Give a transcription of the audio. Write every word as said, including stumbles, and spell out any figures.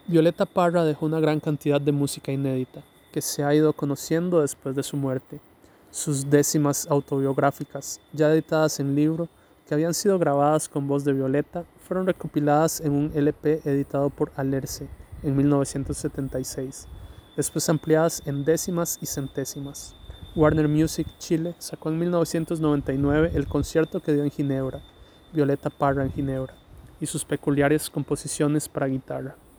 Violeta Parra dejó una gran cantidad de música inédita, que se ha ido conociendo después de su muerte. Sus décimas autobiográficas, ya editadas en libro, que habían sido grabadas con voz de Violeta, fueron recopiladas en un L P editado por Alerce en mil novecientos setenta y seis, después ampliadas en décimas y centésimas. Warner Music Chile sacó en mil novecientos noventa y nueve el concierto que dio en Ginebra, Violeta Parra en Ginebra, y sus peculiares composiciones para guitarra.